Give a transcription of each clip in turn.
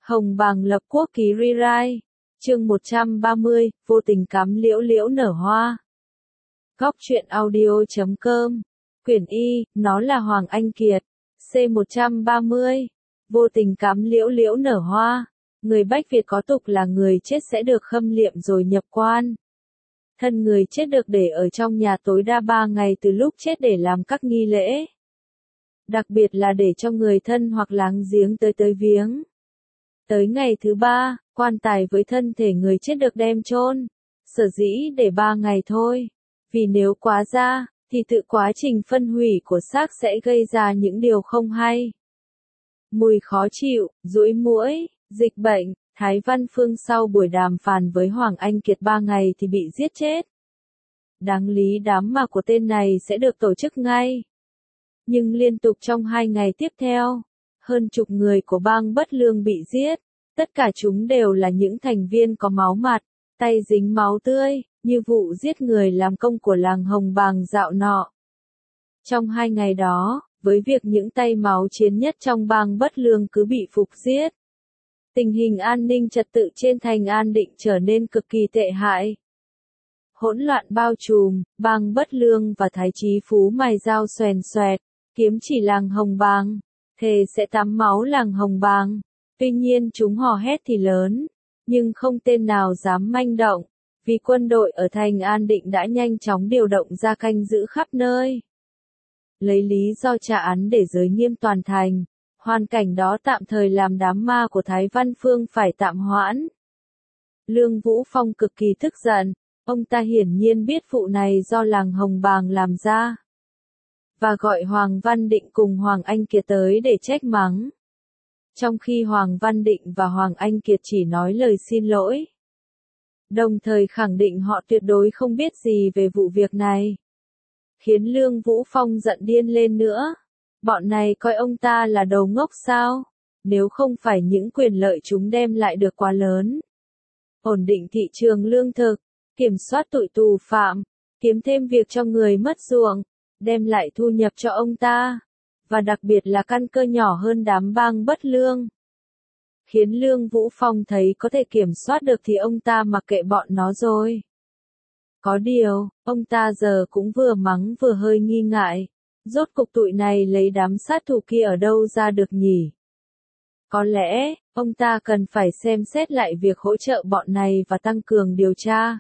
Hồng Bàng lập quốc ký rewrite. Chương 130, vô tình cắm liễu liễu nở hoa. Góc truyện audio.com. Quyển Y, nó là Hoàng Anh Kiệt. C130. Vô tình cắm liễu liễu nở hoa. Người Bách Việt có tục là người chết sẽ được khâm liệm rồi nhập quan. Thân người chết được để ở trong nhà tối đa 3 ngày từ lúc chết để làm các nghi lễ. Đặc biệt là để cho người thân hoặc láng giếng tới viếng. Tới ngày thứ 3, quan tài với thân thể người chết được đem chôn. Sở dĩ để 3 ngày thôi. Vì nếu quá ra, thì tự quá trình phân hủy của xác sẽ gây ra những điều không hay. Mùi khó chịu, ruỗi muỗi, dịch bệnh. Thái Văn Phương sau buổi đàm phán với Hoàng Anh Kiệt 3 ngày thì bị giết chết. Đáng lý đám ma của tên này sẽ được tổ chức ngay. Nhưng liên tục trong 2 ngày tiếp theo, hơn chục người của bang Bất Lương bị giết. Tất cả chúng đều là những thành viên có máu mặt, tay dính máu tươi, như vụ giết người làm công của làng Hồng Bàng dạo nọ. Trong 2 ngày đó, với việc những tay máu chiến nhất trong bang Bất Lương cứ bị phục giết, tình hình an ninh trật tự trên thành An Định trở nên cực kỳ tệ hại. Hỗn loạn bao trùm, bang Bất Lương và Thái Chí Phú mài dao xoèn xoẹt, kiếm chỉ làng Hồng Bàng, thề sẽ tắm máu làng Hồng Bàng. Tuy nhiên chúng hò hét thì lớn, nhưng không tên nào dám manh động, vì quân đội ở thành An Định đã nhanh chóng điều động ra canh giữ khắp nơi. Lấy lý do tra án để giới nghiêm toàn thành, hoàn cảnh đó tạm thời làm đám ma của Thái Văn Phương phải tạm hoãn. Lương Vũ Phong cực kỳ tức giận, ông ta hiển nhiên biết vụ này do làng Hồng Bàng làm ra. Và gọi Hoàng Văn Định cùng Hoàng Anh Kiệt tới để trách mắng. Trong khi Hoàng Văn Định và Hoàng Anh Kiệt chỉ nói lời xin lỗi. Đồng thời khẳng định họ tuyệt đối không biết gì về vụ việc này. Khiến Lương Vũ Phong giận điên lên nữa. Bọn này coi ông ta là đầu ngốc sao? Nếu không phải những quyền lợi chúng đem lại được quá lớn. Ổn định thị trường lương thực, kiểm soát tụi tù phạm, kiếm thêm việc cho người mất ruộng, đem lại thu nhập cho ông ta. Và đặc biệt là căn cơ nhỏ hơn đám bang Bất Lương. Khiến Lương Vũ Phong thấy có thể kiểm soát được thì ông ta mặc kệ bọn nó rồi. Có điều, ông ta giờ cũng vừa mắng vừa hơi nghi ngại. Rốt cục tụi này lấy đám sát thủ kia ở đâu ra được nhỉ? Có lẽ, ông ta cần phải xem xét lại việc hỗ trợ bọn này và tăng cường điều tra.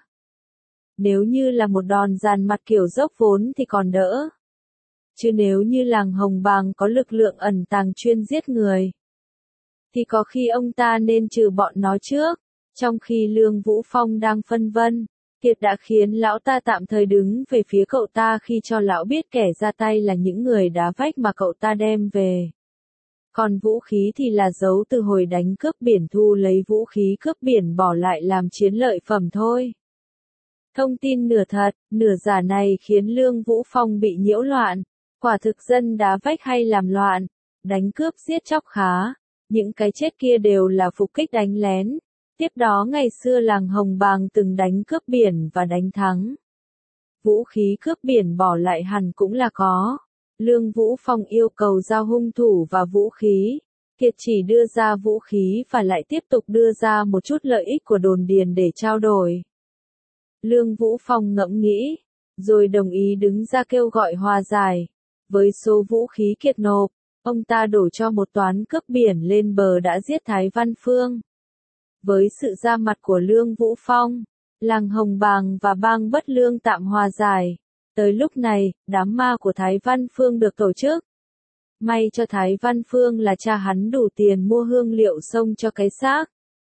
Nếu như là một đòn dàn mặt kiểu dốc vốn thì còn đỡ. Chứ nếu như làng Hồng Bàng có lực lượng ẩn tàng chuyên giết người, thì có khi ông ta nên trừ bọn nó trước. Trong khi Lương Vũ Phong đang phân vân, Kiệt đã khiến lão ta tạm thời đứng về phía cậu ta khi cho lão biết kẻ ra tay là những người đá vách mà cậu ta đem về. Còn vũ khí thì là giấu từ hồi đánh cướp biển thu lấy vũ khí cướp biển bỏ lại làm chiến lợi phẩm thôi. Thông tin nửa thật, nửa giả này khiến Lương Vũ Phong bị nhiễu loạn. Quả thực dân đá vách hay làm loạn, đánh cướp giết chóc khá, những cái chết kia đều là phục kích đánh lén. Tiếp đó ngày xưa làng Hồng Bàng từng đánh cướp biển và đánh thắng. Vũ khí cướp biển bỏ lại hẳn cũng là có. Lương Vũ Phong yêu cầu giao hung thủ và vũ khí. Kiệt chỉ đưa ra vũ khí và lại tiếp tục đưa ra một chút lợi ích của đồn điền để trao đổi. Lương Vũ Phong ngẫm nghĩ, rồi đồng ý đứng ra kêu gọi hòa giải. Với số vũ khí Kiệt nộp, ông ta đổ cho một toán cướp biển lên bờ đã giết Thái Văn Phương. Với sự ra mặt của Lương Vũ Phong, làng Hồng Bàng và bang Bất Lương tạm hòa giải. Tới lúc này, đám ma của Thái Văn Phương được tổ chức. May cho Thái Văn Phương là cha hắn đủ tiền mua hương liệu xông cho cái xác.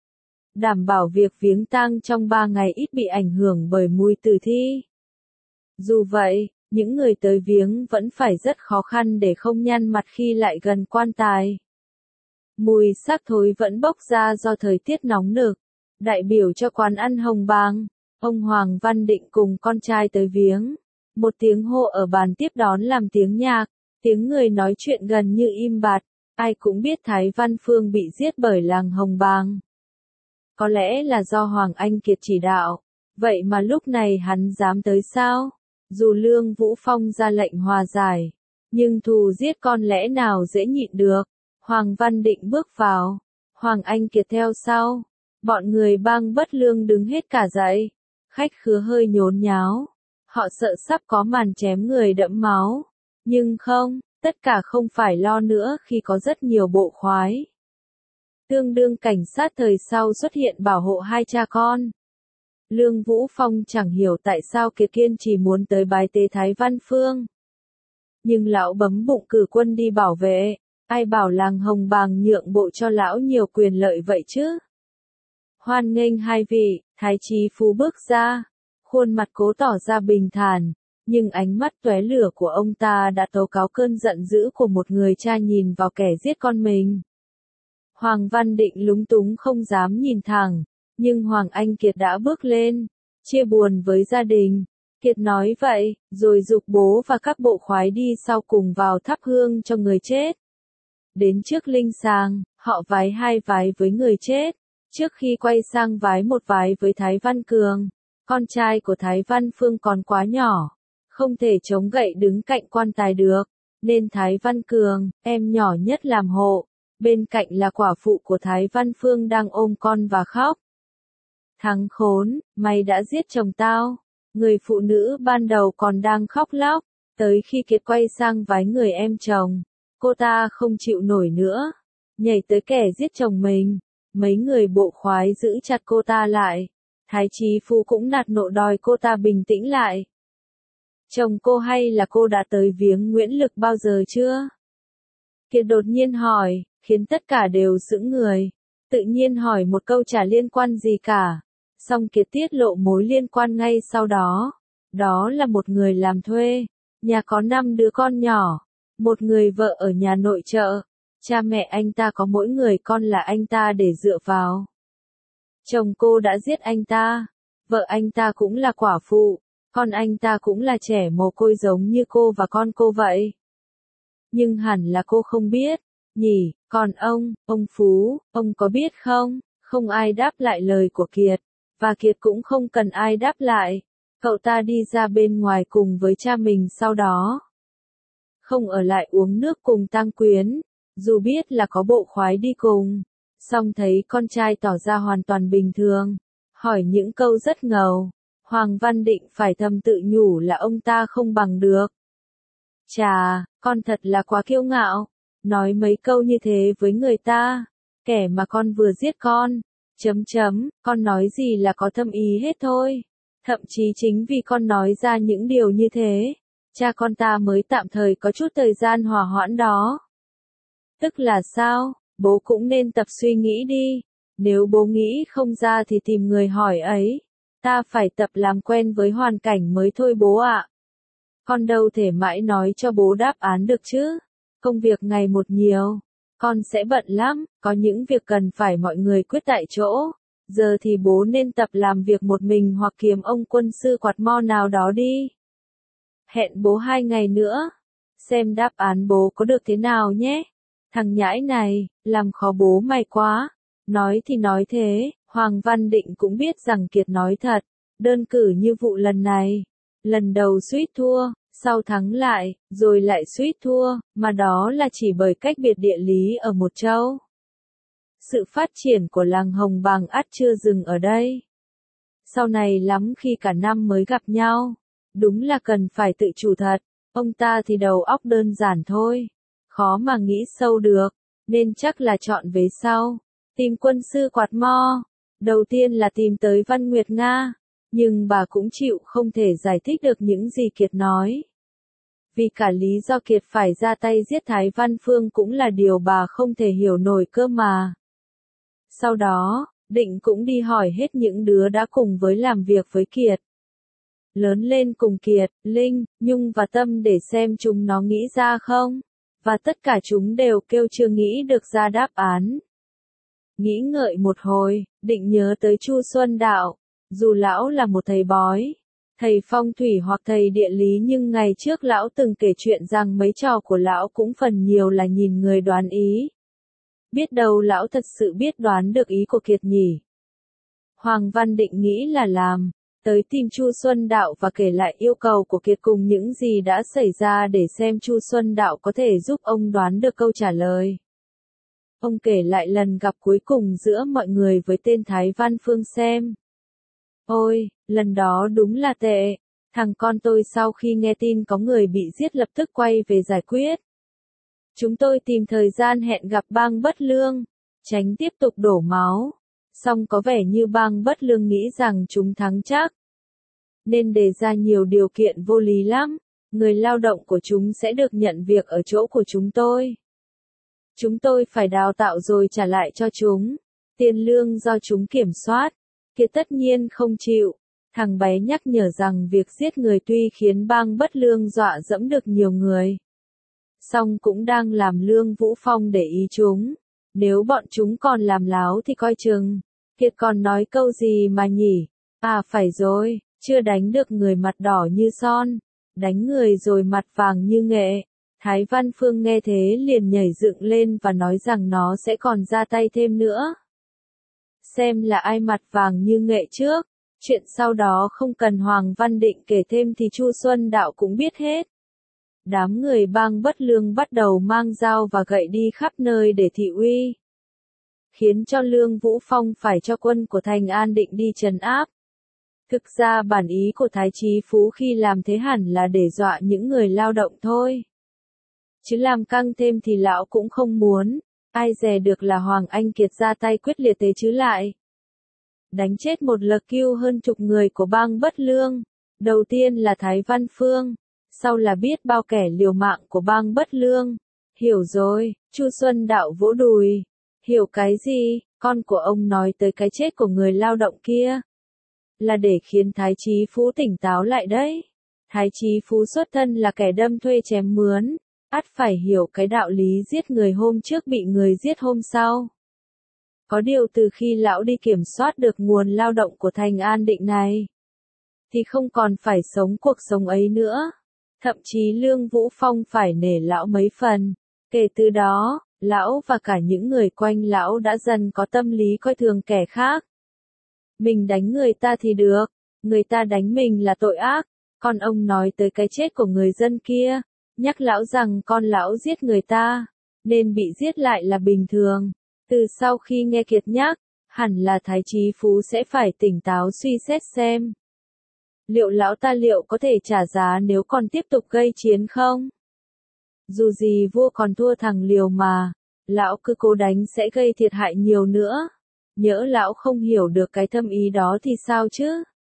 Đảm bảo việc viếng tang trong 3 ngày ít bị ảnh hưởng bởi mùi tử thi. Dù vậy, những người tới viếng vẫn phải rất khó khăn để không nhăn mặt khi lại gần quan tài. Mùi xác thối vẫn bốc ra do thời tiết nóng nực. Đại biểu cho quán ăn Hồng Bàng, ông Hoàng Văn Định cùng con trai tới viếng. Một tiếng hô ở bàn tiếp đón làm tiếng nhạc, tiếng người nói chuyện gần như im bặt. Ai cũng biết Thái Văn Phương bị giết bởi làng Hồng Bàng. Có lẽ là do Hoàng Anh Kiệt chỉ đạo. Vậy mà lúc này hắn dám tới sao? Dù Lương Vũ Phong ra lệnh hòa giải, nhưng thù giết con lẽ nào dễ nhịn được. Hoàng Văn Định bước vào. Hoàng Anh Kiệt theo sau. Bọn người bang bất lương đứng hết cả dậy. Khách khứa hơi nhốn nháo. Họ sợ sắp có màn chém người đẫm máu. Nhưng không, tất cả không phải lo nữa khi có rất nhiều bộ khoái. Tương đương cảnh sát thời sau xuất hiện bảo hộ hai cha con. Lương Vũ Phong chẳng hiểu tại sao Kiệt kiên chỉ muốn tới bái tế Thái Văn Phương. Nhưng lão bấm bụng cử quân đi bảo vệ, ai bảo làng Hồng Bàng nhượng bộ cho lão nhiều quyền lợi vậy chứ. Hoan nghênh hai vị, Thái Chí Phú bước ra, khuôn mặt cố tỏ ra bình thản, nhưng ánh mắt tóe lửa của ông ta đã tố cáo cơn giận dữ của một người cha nhìn vào kẻ giết con mình. Hoàng Văn Định lúng túng không dám nhìn thẳng, nhưng Hoàng Anh Kiệt đã bước lên, chia buồn với gia đình. Kiệt nói vậy, rồi giục bố và các bộ khoái đi sau cùng vào thắp hương cho người chết. Đến trước linh sàng, họ vái hai vái với người chết, trước khi quay sang vái một vái với Thái Văn Cường. Con trai của Thái Văn Phương còn quá nhỏ, không thể chống gậy đứng cạnh quan tài được, nên Thái Văn Cường, em nhỏ nhất làm hộ, bên cạnh là quả phụ của Thái Văn Phương đang ôm con và khóc. Thằng khốn, mày đã giết chồng tao. Người phụ nữ ban đầu còn đang khóc lóc, tới khi Kiệt quay sang vái người em chồng, cô ta không chịu nổi nữa, nhảy tới kẻ giết chồng mình. Mấy người bộ khoái giữ chặt cô ta lại. Thái Chí Phú cũng nạt nộ đòi cô ta bình tĩnh lại. Chồng cô hay là cô đã tới viếng Nguyễn Lực bao giờ chưa? Kiệt đột nhiên hỏi, khiến tất cả đều sững người. Tự nhiên hỏi một câu chả liên quan gì cả. Xong Kiệt tiết lộ mối liên quan ngay sau đó. Đó là một người làm thuê, nhà có 5 đứa con nhỏ, một người vợ ở nhà nội trợ. Cha mẹ anh ta có mỗi người con là anh ta để dựa vào. Chồng cô đã giết anh ta, vợ anh ta cũng là quả phụ, con anh ta cũng là trẻ mồ côi giống như cô và con cô vậy. Nhưng hẳn là cô không biết, nhỉ, còn ông Phú, ông có biết không? Không ai đáp lại lời của Kiệt, và Kiệt cũng không cần ai đáp lại. Cậu ta đi ra bên ngoài cùng với cha mình sau đó. Không ở lại uống nước cùng tang quyến, dù biết là có bộ khoái đi cùng. Xong thấy con trai tỏ ra hoàn toàn bình thường, hỏi những câu rất ngầu. Hoàng Văn Định phải thầm tự nhủ là ông ta không bằng được. Chà, con thật là quá kiêu ngạo, nói mấy câu như thế với người ta, kẻ mà con vừa giết con. Con nói gì là có thâm ý hết thôi. Thậm chí chính vì con nói ra những điều như thế, cha con ta mới tạm thời có chút thời gian hòa hoãn đó. Tức là sao? Bố cũng nên tập suy nghĩ đi. Nếu bố nghĩ không ra thì tìm người hỏi ấy. Ta phải tập làm quen với hoàn cảnh mới thôi bố ạ. Con đâu thể mãi nói cho bố đáp án được chứ. Công việc ngày một nhiều. Con sẽ bận lắm, có những việc cần phải mọi người quyết tại chỗ. Giờ thì bố nên tập làm việc một mình hoặc kiếm ông quân sư quạt mo nào đó đi. Hẹn bố 2 ngày nữa. Xem đáp án bố có được thế nào nhé. Thằng nhãi này, làm khó bố mày quá. Nói thì nói thế, Hoàng Văn Định cũng biết rằng Kiệt nói thật. Đơn cử như vụ lần này. Lần đầu suýt thua, sau thắng lại, rồi lại suýt thua, mà đó là chỉ bởi cách biệt địa lý ở một châu. Sự phát triển của làng Hồng Bàng ắt chưa dừng ở đây. Sau này lắm khi cả năm mới gặp nhau, đúng là cần phải tự chủ thật. Ông ta thì đầu óc đơn giản thôi, khó mà nghĩ sâu được, nên chắc là chọn vế sau. Tìm quân sư quạt mo. Đầu tiên là tìm tới Văn Nguyệt Nga, nhưng bà cũng chịu không thể giải thích được những gì Kiệt nói. Vì cả lý do Kiệt phải ra tay giết Thái Văn Phương cũng là điều bà không thể hiểu nổi cơ mà. Sau đó, Định cũng đi hỏi hết những đứa đã cùng với làm việc với Kiệt. Lớn lên cùng Kiệt, Linh, Nhung và Tâm để xem chúng nó nghĩ ra không. Và tất cả chúng đều kêu chưa nghĩ được ra đáp án. Nghĩ ngợi một hồi, Định nhớ tới Chu Xuân Đạo. Dù lão là một thầy bói, thầy phong thủy hoặc thầy địa lý nhưng ngày trước lão từng kể chuyện rằng mấy trò của lão cũng phần nhiều là nhìn người đoán ý. Biết đâu lão thật sự biết đoán được ý của Kiệt nhỉ. Hoàng Văn Định nghĩ là làm, tới tìm Chu Xuân Đạo và kể lại yêu cầu của Kiệt cùng những gì đã xảy ra để xem Chu Xuân Đạo có thể giúp ông đoán được câu trả lời. Ông kể lại lần gặp cuối cùng giữa mọi người với tên Thái Văn Phương xem. Ôi, lần đó đúng là tệ. Thằng con tôi sau khi nghe tin có người bị giết lập tức quay về giải quyết. Chúng tôi tìm thời gian hẹn gặp bang Bất Lương, tránh tiếp tục đổ máu. Song có vẻ như bang Bất Lương nghĩ rằng chúng thắng chắc, nên đề ra nhiều điều kiện vô lý lắm. Người lao động của chúng sẽ được nhận việc ở chỗ của chúng tôi. Chúng tôi phải đào tạo rồi trả lại cho chúng. Tiền lương do chúng kiểm soát. Kiệt tất nhiên không chịu. Thằng bé nhắc nhở rằng việc giết người tuy khiến bang Bất Lương dọa dẫm được nhiều người, song cũng đang làm Lương Vũ Phong để ý chúng. Nếu bọn chúng còn làm láo thì coi chừng. Kiệt còn nói câu gì mà nhỉ? À phải rồi, chưa đánh được người mặt đỏ như son, đánh người rồi mặt vàng như nghệ. Thái Văn Phương nghe thế liền nhảy dựng lên và nói rằng nó sẽ còn ra tay thêm nữa. Xem là ai mặt vàng như nghệ trước. Chuyện sau đó không cần Hoàng Văn Định kể thêm thì Chu Xuân Đạo cũng biết hết. Đám người bang Bất Lương bắt đầu mang dao và gậy đi khắp nơi để thị uy, khiến cho Lương Vũ Phong phải cho quân của Thành An Định đi trấn áp. Thực ra bản ý của Thái Chí Phú khi làm thế hẳn là để dọa những người lao động thôi. Chứ làm căng thêm thì lão cũng không muốn. Ai dè được là Hoàng Anh Kiệt ra tay quyết liệt thế chứ lại. Đánh chết một lượt kêu hơn chục người của bang Bất Lương. Đầu tiên là Thái Văn Phương, sau là biết bao kẻ liều mạng của bang Bất Lương. Hiểu rồi, Chu Xuân Đạo vỗ đùi. Hiểu cái gì? Con của ông nói tới cái chết của người lao động kia là để khiến Thái Chí Phú tỉnh táo lại đấy. Thái Chí Phú xuất thân là kẻ đâm thuê chém mướn, ắt phải hiểu cái đạo lý giết người hôm trước bị người giết hôm sau. Có điều từ khi lão đi kiểm soát được nguồn lao động của Thành An Định này, thì không còn phải sống cuộc sống ấy nữa. Thậm chí Lương Vũ Phong phải nể lão mấy phần. Kể từ đó, lão và cả những người quanh lão đã dần có tâm lý coi thường kẻ khác. Mình đánh người ta thì được, người ta đánh mình là tội ác. Còn ông nói tới cái chết của người dân kia, nhắc lão rằng con lão giết người ta, nên bị giết lại là bình thường. Từ sau khi nghe Kiệt nhắc, hẳn là Thái Chí Phú sẽ phải tỉnh táo suy xét xem. Liệu lão ta liệu có thể trả giá nếu còn tiếp tục gây chiến không? Dù gì vua còn thua thằng liều mà, lão cứ cố đánh sẽ gây thiệt hại nhiều nữa. Nhỡ lão không hiểu được cái thâm ý đó thì sao chứ?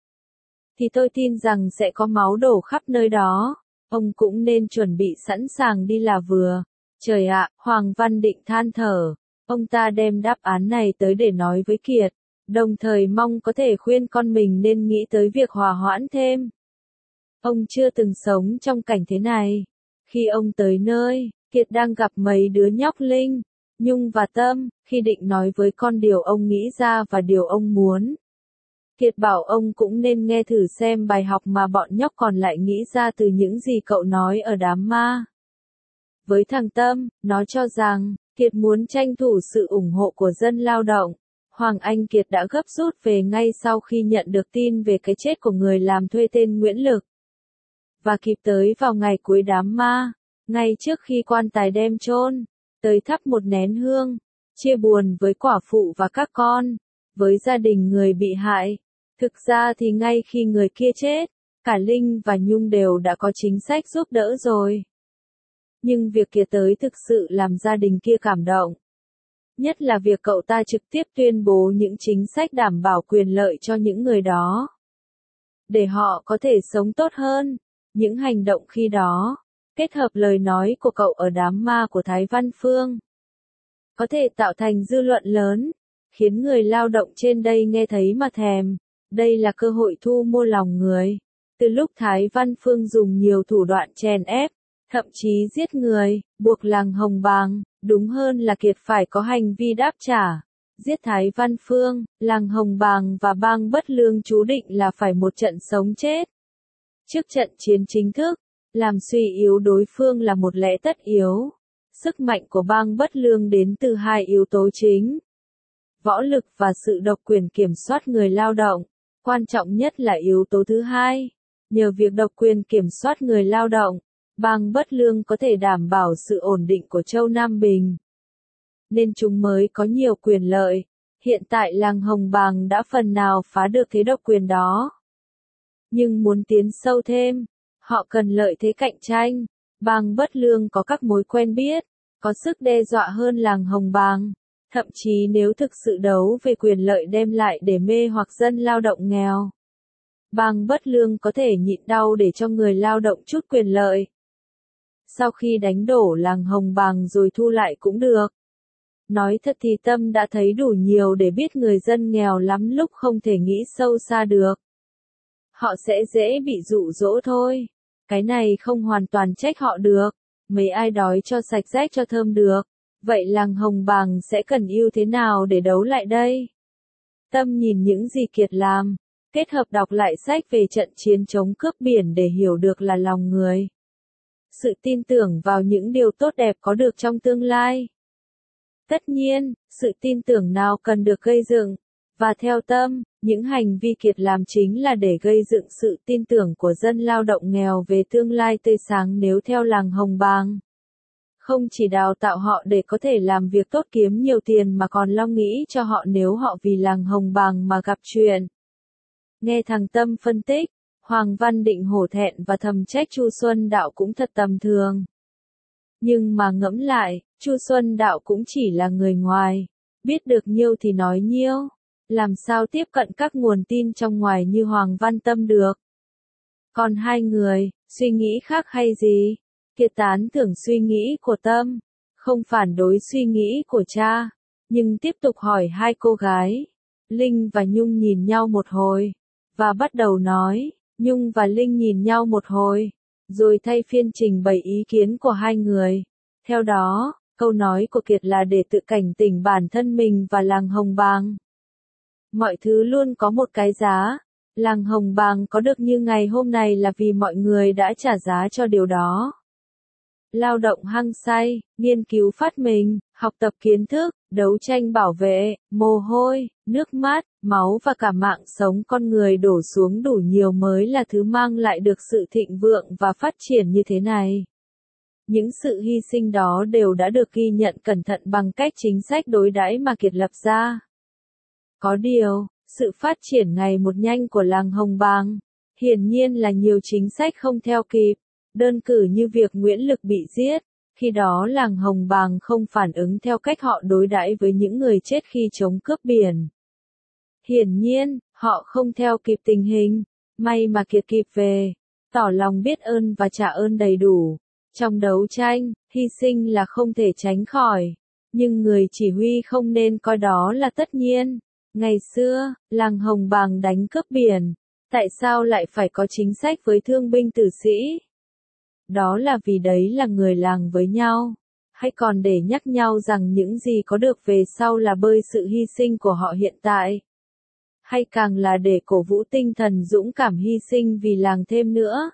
Thì tôi tin rằng sẽ có máu đổ khắp nơi đó. Ông cũng nên chuẩn bị sẵn sàng đi là vừa. Trời ạ, Hoàng Văn Định than thở. Ông ta đem đáp án này tới để nói với Kiệt, đồng thời mong có thể khuyên con mình nên nghĩ tới việc hòa hoãn thêm. Ông chưa từng sống trong cảnh thế này. Khi ông tới nơi, Kiệt đang gặp mấy đứa nhóc Linh, Nhung và Tâm. Khi định nói với con điều ông nghĩ ra và điều ông muốn, Kiệt bảo ông cũng nên nghe thử xem bài học mà bọn nhóc còn lại nghĩ ra từ những gì cậu nói ở đám ma. Với thằng Tâm, nó cho rằng, Kiệt muốn tranh thủ sự ủng hộ của dân lao động. Hoàng Anh Kiệt đã gấp rút về ngay sau khi nhận được tin về cái chết của người làm thuê tên Nguyễn Lực. Và kịp tới vào ngày cuối đám ma, ngay trước khi quan tài đem chôn, tới thắp một nén hương, chia buồn với quả phụ và các con, với gia đình người bị hại. Thực ra thì ngay khi người kia chết, cả Linh và Nhung đều đã có chính sách giúp đỡ rồi. Nhưng việc Kiệt tới thực sự làm gia đình kia cảm động. Nhất là việc cậu ta trực tiếp tuyên bố những chính sách đảm bảo quyền lợi cho những người đó, để họ có thể sống tốt hơn. Những hành động khi đó, kết hợp lời nói của cậu ở đám ma của Thái Văn Phương, có thể tạo thành dư luận lớn, khiến người lao động trên đây nghe thấy mà thèm. Đây là cơ hội thu mua lòng người. Từ lúc Thái Văn Phương dùng nhiều thủ đoạn chèn ép, thậm chí giết người, buộc làng Hồng Bàng, đúng hơn là Kiệt phải có hành vi đáp trả. Giết Thái Văn Phương, làng Hồng Bàng và bang Bất Lương chú định là phải một trận sống chết. Trước trận chiến chính thức, làm suy yếu đối phương là một lẽ tất yếu. Sức mạnh của bang Bất Lương đến từ hai yếu tố chính: võ lực và sự độc quyền kiểm soát người lao động. Quan trọng nhất là yếu tố thứ hai. Nhờ việc độc quyền kiểm soát người lao động, bang Bất Lương có thể đảm bảo sự ổn định của Châu Nam Bình. nên chúng mới có nhiều quyền lợi. Hiện tại làng Hồng Bàng đã phần nào phá được thế độc quyền đó. Nhưng muốn tiến sâu thêm, họ cần lợi thế cạnh tranh. Bang Bất Lương có các mối quen biết, có sức đe dọa hơn làng Hồng Bàng. Thậm chí nếu thực sự đấu về quyền lợi đem lại để mê hoặc dân lao động nghèo, Bang Bất Lương có thể nhịn đau để cho người lao động chút quyền lợi. Sau khi đánh đổ làng Hồng Bàng rồi thu lại cũng được. Nói thật thì Tâm đã thấy đủ nhiều để biết người dân nghèo lắm lúc không thể nghĩ sâu xa được. Họ sẽ dễ bị dụ dỗ thôi. Cái này không hoàn toàn trách họ được. Mấy ai đói cho sạch rách cho thơm được. Vậy làng Hồng Bàng sẽ cần ưu thế nào để đấu lại đây? Tâm nhìn những gì Kiệt làm, kết hợp đọc lại sách về trận chiến chống cướp biển để hiểu được là lòng người. Sự tin tưởng vào những điều tốt đẹp có được trong tương lai. Tất nhiên, sự tin tưởng nào cần được gây dựng. Và theo Tâm, những hành vi Kiệt làm chính là để gây dựng sự tin tưởng của dân lao động nghèo về tương lai tươi sáng nếu theo làng Hồng Bàng. Không chỉ đào tạo họ để có thể làm việc tốt kiếm nhiều tiền mà còn lo nghĩ cho họ nếu họ vì làng Hồng Bàng mà gặp chuyện. Nghe thằng Tâm phân tích, Hoàng Văn Định hổ thẹn và thầm trách Chu Xuân Đạo cũng thật tầm thường. Nhưng mà ngẫm lại, Chu Xuân Đạo cũng chỉ là người ngoài, biết được nhiêu thì nói nhiêu, làm sao tiếp cận các nguồn tin trong ngoài như Hoàng Văn Tâm được. Còn hai người, suy nghĩ khác hay gì? Kiệt tán thưởng suy nghĩ của Tâm, không phản đối suy nghĩ của cha, nhưng tiếp tục hỏi hai cô gái. Linh và Nhung nhìn nhau một hồi, và bắt đầu nói. Nhung và Linh nhìn nhau một hồi, rồi thay phiên trình bày ý kiến của hai người. Theo đó, câu nói của Kiệt là để tự cảnh tỉnh bản thân mình và làng Hồng Bàng. Mọi thứ luôn có một cái giá. Làng Hồng Bàng có được như ngày hôm nay là vì mọi người đã trả giá cho điều đó. Lao động hăng say, nghiên cứu phát minh, học tập kiến thức, đấu tranh bảo vệ, mồ hôi, nước mắt, máu và cả mạng sống con người đổ xuống đủ nhiều mới là thứ mang lại được sự thịnh vượng và phát triển như thế này. Những sự hy sinh đó đều đã được ghi nhận cẩn thận bằng cách chính sách đối đãi mà Kiệt lập ra. Có điều, sự phát triển ngày một nhanh của làng Hồng Bàng, hiển nhiên là nhiều chính sách không theo kịp. Đơn cử như việc Nguyễn Lực bị giết, khi đó làng Hồng Bàng không phản ứng theo cách họ đối đãi với những người chết khi chống cướp biển. Hiển nhiên, họ không theo kịp tình hình, may mà Kiệt kịp về, tỏ lòng biết ơn và trả ơn đầy đủ. Trong đấu tranh, hy sinh là không thể tránh khỏi, nhưng người chỉ huy không nên coi đó là tất nhiên. Ngày xưa, làng Hồng Bàng đánh cướp biển, tại sao lại phải có chính sách với thương binh tử sĩ? Đó là vì đấy là người làng với nhau, hay còn để nhắc nhau rằng những gì có được về sau là bơi sự hy sinh của họ hiện tại, hay càng là để cổ vũ tinh thần dũng cảm hy sinh vì làng thêm nữa.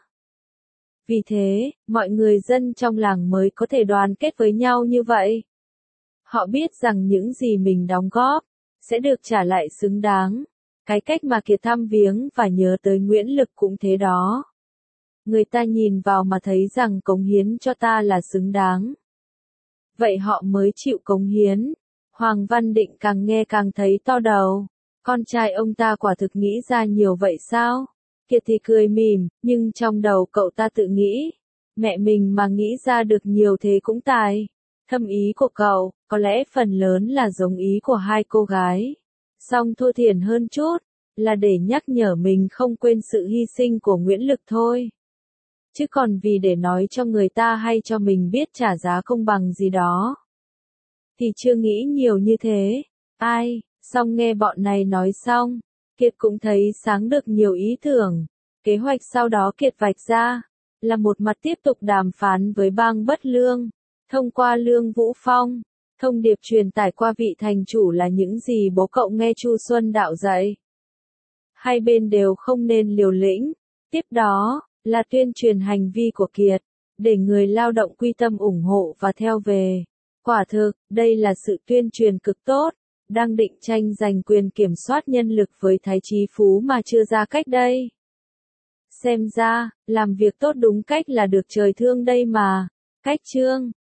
Vì thế, mọi người dân trong làng mới có thể đoàn kết với nhau như vậy. Họ biết rằng những gì mình đóng góp sẽ được trả lại xứng đáng. Cái cách mà Kiệt thăm viếng và nhớ tới Nguyễn Lực cũng thế đó. Người ta nhìn vào mà thấy rằng cống hiến cho ta là xứng đáng. Vậy họ mới chịu cống hiến. Hoàng Văn Định càng nghe càng thấy to đầu. Con trai ông ta quả thực nghĩ ra nhiều vậy sao? Kiệt thì cười mỉm, nhưng trong đầu cậu ta tự nghĩ. Mẹ mình mà nghĩ ra được nhiều thế cũng tài. Thâm ý của cậu, có lẽ phần lớn là giống ý của hai cô gái. Song thô thiển hơn chút, là để nhắc nhở mình không quên sự hy sinh của Nguyễn Lực thôi. Chứ còn vì để nói cho người ta hay cho mình biết trả giá công bằng gì đó, thì chưa nghĩ nhiều như thế. Ai, xong nghe bọn này nói xong, Kiệt cũng thấy sáng được nhiều ý tưởng. Kế hoạch sau đó Kiệt vạch ra, là một mặt tiếp tục đàm phán với bang Bất Lương, thông qua Lương Vũ Phong. Thông điệp truyền tải qua vị thành chủ là những gì bố cậu nghe Chu Xuân Đạo dạy. Hai bên đều không nên liều lĩnh. Tiếp đó, là tuyên truyền hành vi của Kiệt, để người lao động quy tâm ủng hộ và theo về. Quả thực, đây là sự tuyên truyền cực tốt, đang định tranh giành quyền kiểm soát nhân lực với Thái Chí Phú mà chưa ra cách đây. Xem ra, làm việc tốt đúng cách là được trời thương đây mà. Cách chương